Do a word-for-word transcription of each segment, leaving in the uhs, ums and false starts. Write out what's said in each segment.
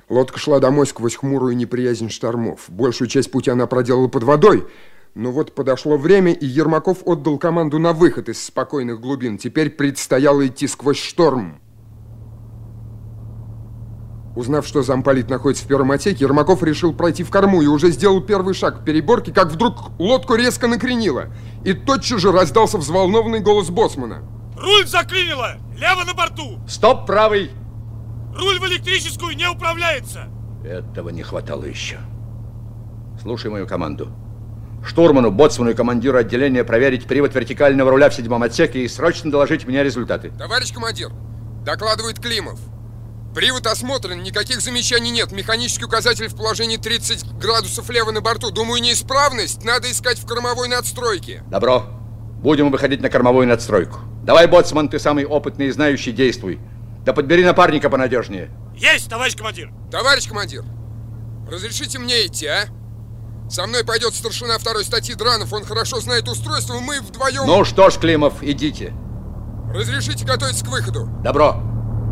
Лодка шла домой сквозь хмурую неприязнь штормов. Большую часть пути она проделала под водой. Но вот подошло время, и Ермаков отдал команду на выход из спокойных глубин. Теперь предстояло идти сквозь шторм. Узнав, что замполит находится в первом отсеке, Ермаков решил пройти в корму и уже сделал первый шаг к переборке, как вдруг лодку резко накренило. И тотчас же раздался взволнованный голос боцмана. Руль заклинило! Лево на борту! Стоп, правый! Руль в электрическую не управляется! Этого не хватало еще. Слушай мою команду. Штурману, боцману и командиру отделения проверить привод вертикального руля в седьмом отсеке и срочно доложить мне результаты. Товарищ командир, докладывает Климов. Привод осмотрен, никаких замечаний нет. Механический указатель в положении тридцать градусов лево на борту. Думаю, неисправность надо искать в кормовой надстройке. Добро. Будем выходить на кормовую надстройку. Давай, боцман, ты самый опытный и знающий, действуй. Да подбери напарника понадежнее. Есть, товарищ командир. Товарищ командир, разрешите мне идти, а? Со мной пойдет старшина второй статьи Дранов. Он хорошо знает устройство, мы вдвоем... Ну что ж, Климов, идите. Разрешите готовиться к выходу. Добро.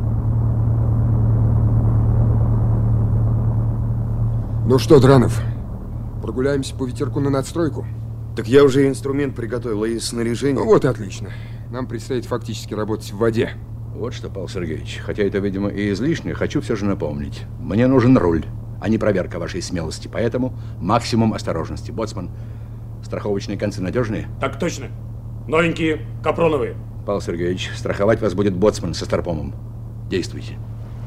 Ну что, Дранов, прогуляемся по ветерку на надстройку? Так я уже инструмент приготовил и снаряжение. Ну вот и отлично. Нам предстоит фактически работать в воде. Вот что, Павел Сергеевич, хотя это, видимо, и излишне, хочу все же напомнить. Мне нужен руль, а не проверка вашей смелости. Поэтому максимум осторожности. Боцман, страховочные концы надежные? Так точно. Новенькие, капроновые. Павел Сергеевич, страховать вас будет боцман со старпомом. Действуйте.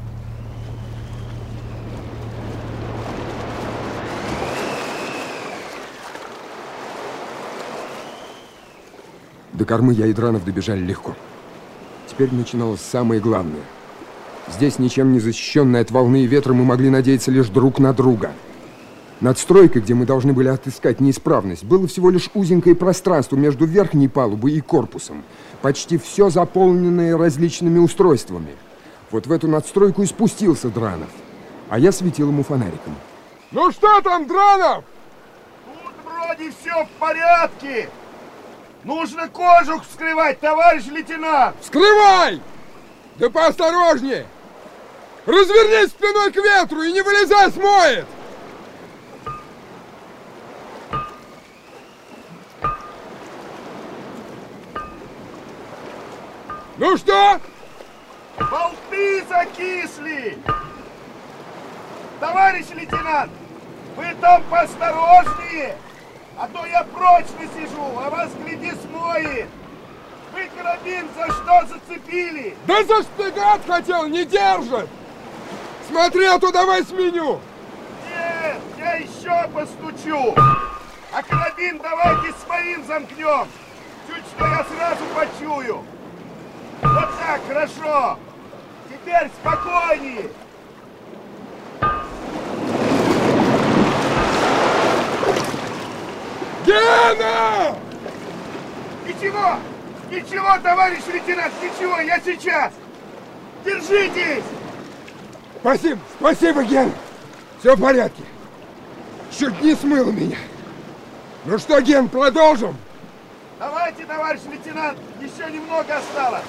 До кормы я и Дранов добежали легко. Теперь начиналось самое главное. Здесь, ничем не защищенные от волны и ветра, мы могли надеяться лишь друг на друга. Надстройкой, где мы должны были отыскать неисправность, было всего лишь узенькое пространство между верхней палубой и корпусом, почти все заполненное различными устройствами. Вот в эту надстройку и спустился Дранов, а я светил ему фонариком. Ну что там, Дранов? Тут вроде все в порядке. Нужно кожух вскрывать, товарищ лейтенант! Вскрывай! Да поосторожнее! Развернись спиной к ветру и не вылезай, смоет! Ну что? Болты закисли! Товарищ лейтенант, вы там поосторожнее! А то я прочно сижу, а вас, гляди, смоет. Вы карабин за что зацепили? Да за шпигат хотел, не держит. Смотри, а то давай сменю. Нет, я еще постучу. А карабин давайте своим замкнем. Чуть что я сразу почую. Вот так, хорошо. Теперь спокойнее. Гена! Ничего! Ничего, товарищ лейтенант, ничего, я сейчас! Держитесь! Спасибо, спасибо, Ген! Все в порядке. Чуть не смыло меня. Ну что, Ген, продолжим? Давайте, товарищ лейтенант, еще немного осталось.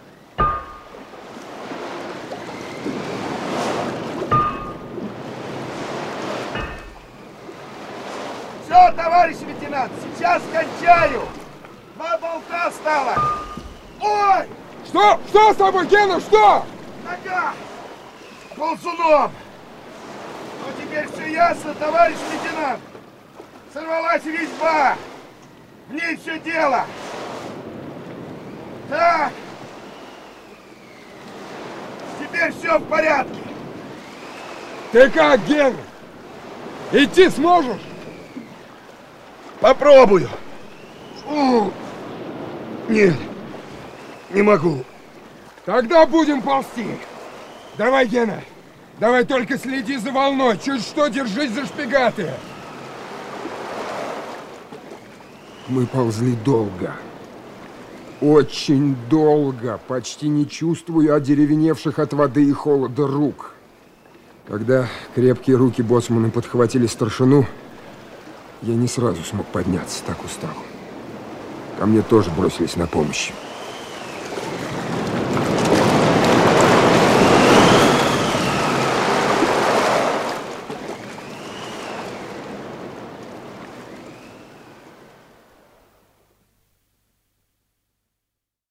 Все, товарищ лейтенант, сейчас кончаю. Два болта осталось. Ой! Что? Что с тобой, Гена, что? Нога! Ползуном! Ну, теперь все ясно, товарищ лейтенант. Сорвалась резьба. В ней все дело. Так. Теперь все в порядке. Ты как, Гена? Идти сможешь? Попробую. У, нет, не могу. Тогда будем ползти. Давай, Гена, давай только следи за волной. Чуть что, держись за шпигаты. Мы ползли долго. Очень долго, почти не чувствуя одеревеневших от воды и холода рук. Когда крепкие руки боцмана подхватили старшину, я не сразу смог подняться, так устал. Ко мне тоже бросились на помощь.